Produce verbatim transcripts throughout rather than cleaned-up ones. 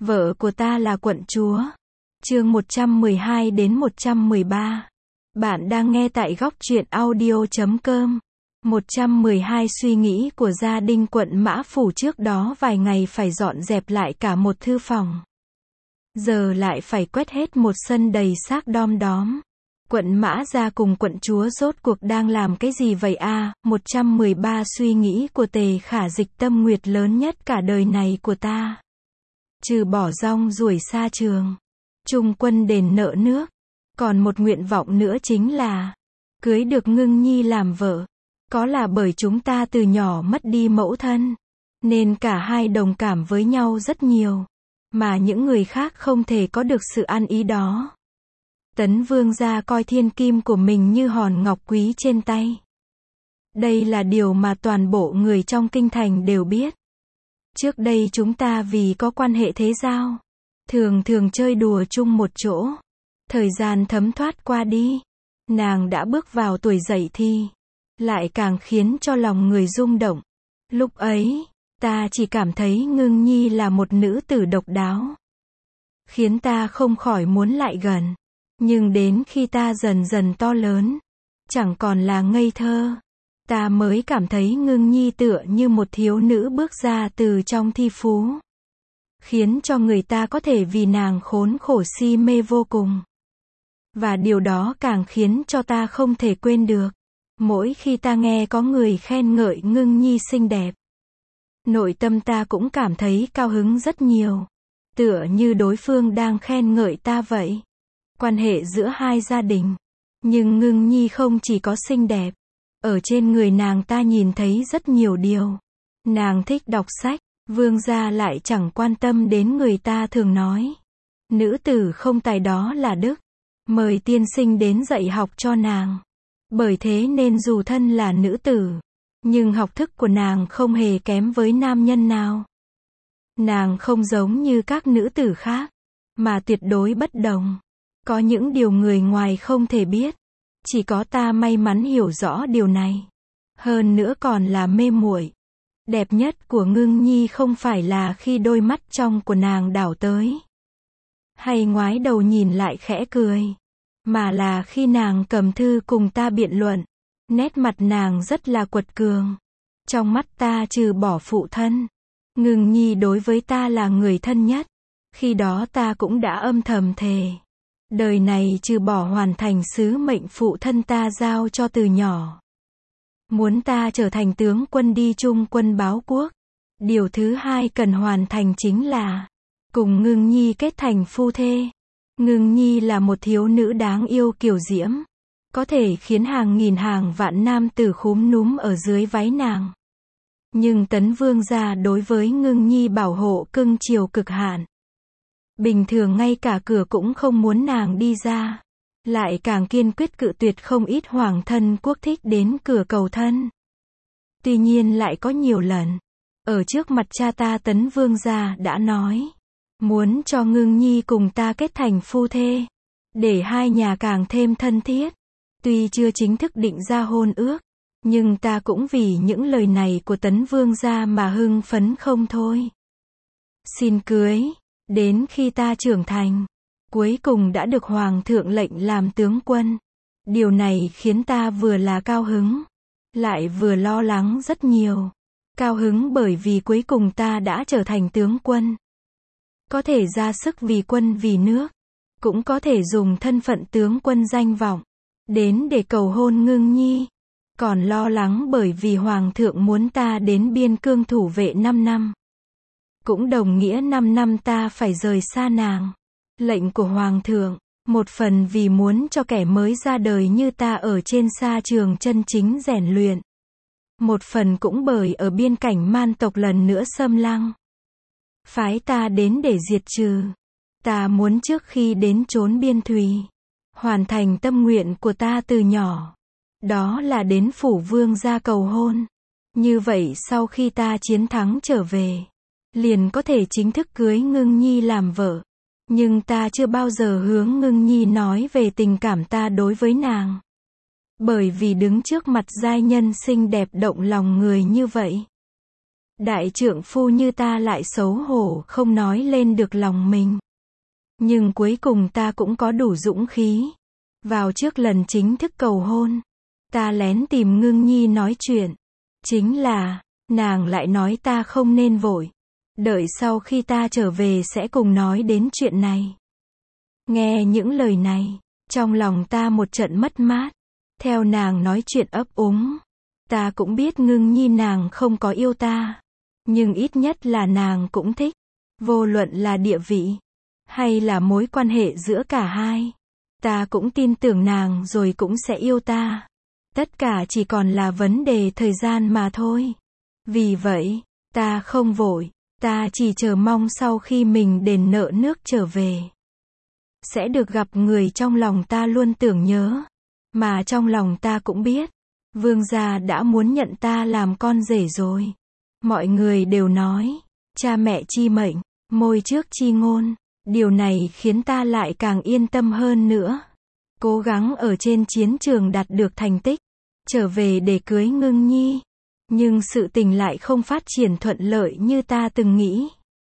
Vợ của ta là quận chúa. Chương một trăm mười hai đến một trăm mười ba. Bạn đang nghe tại góc truyện audio chấm com. một trăm mười hai suy nghĩ của gia đình quận Mã Phủ trước đó vài ngày phải dọn dẹp lại cả một thư phòng. Giờ lại phải quét hết một sân đầy xác đom đóm. Quận Mã Gia cùng quận chúa rốt cuộc đang làm cái gì vậy a? À, một trăm mười ba suy nghĩ của Tề Khả Dịch tâm nguyệt lớn nhất cả đời này của ta. Trừ bỏ rong ruổi xa trường, trung quân đền nợ nước, còn một nguyện vọng nữa chính là cưới được Ngưng Nhi làm vợ. Có là bởi chúng ta từ nhỏ mất đi mẫu thân, nên cả hai đồng cảm với nhau rất nhiều, mà những người khác không thể có được sự ăn ý đó. Tấn Vương gia coi thiên kim của mình như hòn ngọc quý trên tay. Đây là điều mà toàn bộ người trong kinh thành đều biết. Trước đây chúng ta vì có quan hệ thế giao, thường thường chơi đùa chung một chỗ. Thời gian thấm thoát qua đi, nàng đã bước vào tuổi dậy thì, lại càng khiến cho lòng người rung động. Lúc ấy, ta chỉ cảm thấy Ngưng Nhi là một nữ tử độc đáo, khiến ta không khỏi muốn lại gần. Nhưng đến khi ta dần dần to lớn, chẳng còn là ngây thơ, ta mới cảm thấy Ngưng Nhi tựa như một thiếu nữ bước ra từ trong thi phú, khiến cho người ta có thể vì nàng khốn khổ si mê vô cùng. Và điều đó càng khiến cho ta không thể quên được. Mỗi khi ta nghe có người khen ngợi Ngưng Nhi xinh đẹp, nội tâm ta cũng cảm thấy cao hứng rất nhiều, tựa như đối phương đang khen ngợi ta vậy. Quan hệ giữa hai gia đình. Nhưng Ngưng Nhi không chỉ có xinh đẹp, ở trên người nàng ta nhìn thấy rất nhiều điều. Nàng thích đọc sách, vương gia lại chẳng quan tâm đến người ta thường nói. Nữ tử không tài đó là đức. Mời tiên sinh đến dạy học cho nàng. Bởi thế nên dù thân là nữ tử, nhưng học thức của nàng không hề kém với nam nhân nào. Nàng không giống như các nữ tử khác, mà tuyệt đối bất đồng. Có những điều người ngoài không thể biết. Chỉ có ta may mắn hiểu rõ điều này. Hơn nữa còn là mê muội. Đẹp nhất của Ngưng Nhi không phải là khi đôi mắt trong của nàng đảo tới, hay ngoái đầu nhìn lại khẽ cười, mà là khi nàng cầm thư cùng ta biện luận. Nét mặt nàng rất là quật cường. Trong mắt ta trừ bỏ phụ thân, Ngưng Nhi đối với ta là người thân nhất. Khi đó ta cũng đã âm thầm thề, đời này trừ bỏ hoàn thành sứ mệnh phụ thân ta giao cho từ nhỏ, muốn ta trở thành tướng quân đi chung quân báo quốc, điều thứ hai cần hoàn thành chính là cùng Ngưng Nhi kết thành phu thê. Ngưng Nhi là một thiếu nữ đáng yêu kiều diễm, có thể khiến hàng nghìn hàng vạn nam tử khúm núm ở dưới váy nàng. Nhưng Tấn Vương gia đối với Ngưng Nhi bảo hộ cưng chiều cực hạn. Bình thường ngay cả cửa cũng không muốn nàng đi ra, lại càng kiên quyết cự tuyệt không ít hoàng thân quốc thích đến cửa cầu thân. Tuy nhiên lại có nhiều lần, ở trước mặt cha ta Tấn Vương gia đã nói, muốn cho Ngưng Nhi cùng ta kết thành phu thê, để hai nhà càng thêm thân thiết. Tuy chưa chính thức định ra hôn ước, nhưng ta cũng vì những lời này của Tấn Vương gia mà hưng phấn không thôi. Xin cưới. Đến khi ta trưởng thành, cuối cùng đã được Hoàng thượng lệnh làm tướng quân. Điều này khiến ta vừa là cao hứng, lại vừa lo lắng rất nhiều. Cao hứng bởi vì cuối cùng ta đã trở thành tướng quân, có thể ra sức vì quân vì nước, cũng có thể dùng thân phận tướng quân danh vọng đến để cầu hôn Ngưng Nhi. Còn lo lắng bởi vì Hoàng thượng muốn ta đến biên cương thủ vệ năm năm. Cũng đồng nghĩa năm năm ta phải rời xa nàng. Lệnh của Hoàng thượng, một phần vì muốn cho kẻ mới ra đời như ta ở trên sa trường chân chính rèn luyện. Một phần cũng bởi ở biên cảnh man tộc lần nữa xâm lăng, phái ta đến để diệt trừ. Ta muốn trước khi đến chốn biên thùy, hoàn thành tâm nguyện của ta từ nhỏ. Đó là đến phủ vương gia cầu hôn. Như vậy sau khi ta chiến thắng trở về, liền có thể chính thức cưới Ngưng Nhi làm vợ. Nhưng ta chưa bao giờ hướng Ngưng Nhi nói về tình cảm ta đối với nàng. Bởi vì đứng trước mặt giai nhân xinh đẹp động lòng người như vậy, Đại trượng phu như ta lại xấu hổ không nói lên được lòng mình. Nhưng cuối cùng ta cũng có đủ dũng khí. Vào trước lần chính thức cầu hôn, ta lén tìm Ngưng Nhi nói chuyện. Chính là, nàng lại nói ta không nên vội. Đợi sau khi ta trở về sẽ cùng nói đến chuyện này. Nghe những lời này, trong lòng ta một trận mất mát. Theo nàng nói chuyện ấp úng, ta cũng biết Ngưng Nhi nàng không có yêu ta. Nhưng ít nhất là nàng cũng thích. Vô luận là địa vị, hay là mối quan hệ giữa cả hai. Ta cũng tin tưởng nàng rồi cũng sẽ yêu ta. Tất cả chỉ còn là vấn đề thời gian mà thôi. Vì vậy, ta không vội. Ta chỉ chờ mong sau khi mình đền nợ nước trở về, sẽ được gặp người trong lòng ta luôn tưởng nhớ. Mà trong lòng ta cũng biết, vương gia đã muốn nhận ta làm con rể rồi. Mọi người đều nói, cha mẹ chi mệnh, môi trước chi ngôn. Điều này khiến ta lại càng yên tâm hơn nữa. Cố gắng ở trên chiến trường đạt được thành tích, trở về để cưới Ngưng Nhi. Nhưng sự tình lại không phát triển thuận lợi như ta từng nghĩ.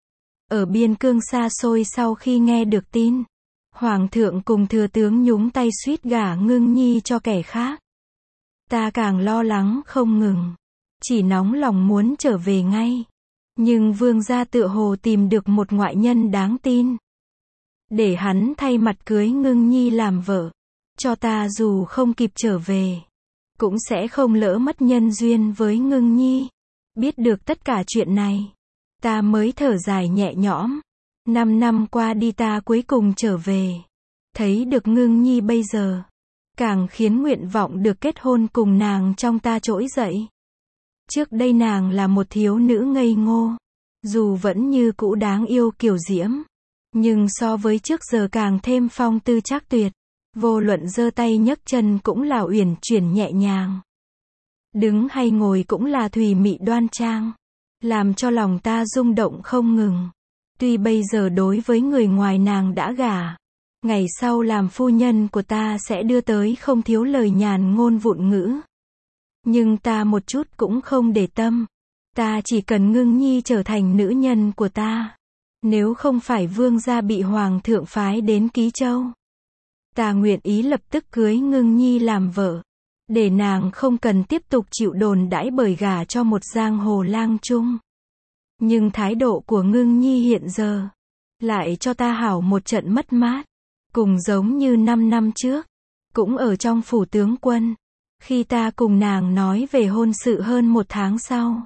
Ở biên cương xa xôi sau khi nghe được tin, Hoàng thượng cùng thừa tướng nhúng tay suýt gả Ngưng Nhi cho kẻ khác. Ta càng lo lắng không ngừng, chỉ nóng lòng muốn trở về ngay. Nhưng vương gia tựa hồ tìm được một ngoại nhân đáng tin, để hắn thay mặt cưới Ngưng Nhi làm vợ. Cho ta dù không kịp trở về, cũng sẽ không lỡ mất nhân duyên với Ngưng Nhi. Biết được tất cả chuyện này, ta mới thở dài nhẹ nhõm. Năm năm qua đi ta cuối cùng trở về. Thấy được Ngưng Nhi bây giờ, càng khiến nguyện vọng được kết hôn cùng nàng trong ta trỗi dậy. Trước đây nàng là một thiếu nữ ngây ngô, dù vẫn như cũ đáng yêu kiều diễm, nhưng so với trước giờ càng thêm phong tư trác tuyệt. Vô luận giơ tay nhấc chân cũng là uyển chuyển nhẹ nhàng. Đứng hay ngồi cũng là thùy mị đoan trang, làm cho lòng ta rung động không ngừng. Tuy bây giờ đối với người ngoài nàng đã gả, ngày sau làm phu nhân của ta sẽ đưa tới không thiếu lời nhàn ngôn vụn ngữ. Nhưng ta một chút cũng không để tâm. Ta chỉ cần Ngưng Nhi trở thành nữ nhân của ta. Nếu không phải vương gia bị hoàng thượng phái đến Ký Châu, ta nguyện ý lập tức cưới Ngưng Nhi làm vợ, để nàng không cần tiếp tục chịu đồn đãi bởi gả cho một giang hồ lang trung. Nhưng thái độ của Ngưng Nhi hiện giờ, lại cho ta hảo một trận mất mát. Cùng giống như năm năm trước, cũng ở trong phủ tướng quân, khi ta cùng nàng nói về hôn sự hơn một tháng sau,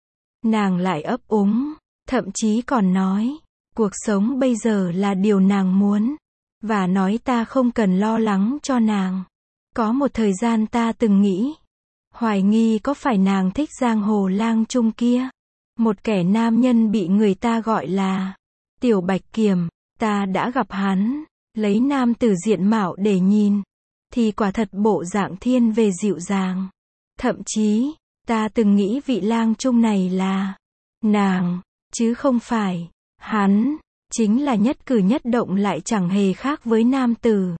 nàng lại ấp úng, thậm chí còn nói, cuộc sống bây giờ là điều nàng muốn. Và nói ta không cần lo lắng cho nàng. Có một thời gian ta từng nghĩ, hoài nghi có phải nàng thích giang hồ lang trung kia. Một kẻ nam nhân bị người ta gọi là Tiểu Bạch Kiềm. Ta đã gặp hắn, lấy nam tử diện mạo để nhìn, thì quả thật bộ dạng thiên về dịu dàng. Thậm chí, ta từng nghĩ vị lang trung này là nàng, chứ không phải hắn. Chính là nhất cử nhất động lại chẳng hề khác với nam tử.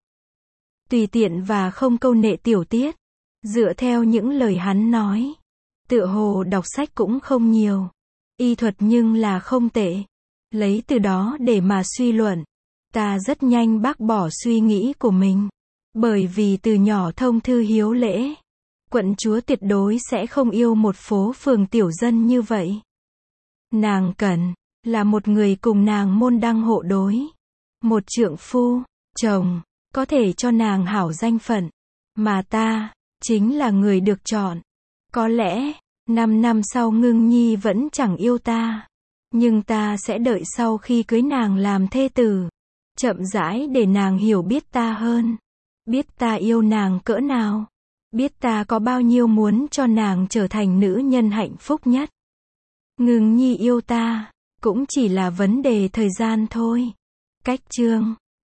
Tùy tiện và không câu nệ tiểu tiết. Dựa theo những lời hắn nói, tựa hồ đọc sách cũng không nhiều, y thuật nhưng là không tệ. Lấy từ đó để mà suy luận, ta rất nhanh bác bỏ suy nghĩ của mình. Bởi vì từ nhỏ thông thư hiếu lễ, quận chúa tuyệt đối sẽ không yêu một phố phường tiểu dân như vậy. Nàng cần là một người cùng nàng môn đăng hộ đối. Một trượng phu, chồng, có thể cho nàng hảo danh phận. Mà ta, chính là người được chọn. Có lẽ, năm năm sau Ngưng Nhi vẫn chẳng yêu ta. Nhưng ta sẽ đợi sau khi cưới nàng làm thê tử. Chậm rãi để nàng hiểu biết ta hơn. Biết ta yêu nàng cỡ nào. Biết ta có bao nhiêu muốn cho nàng trở thành nữ nhân hạnh phúc nhất. Ngưng Nhi yêu ta cũng chỉ là vấn đề thời gian thôi. Cách chương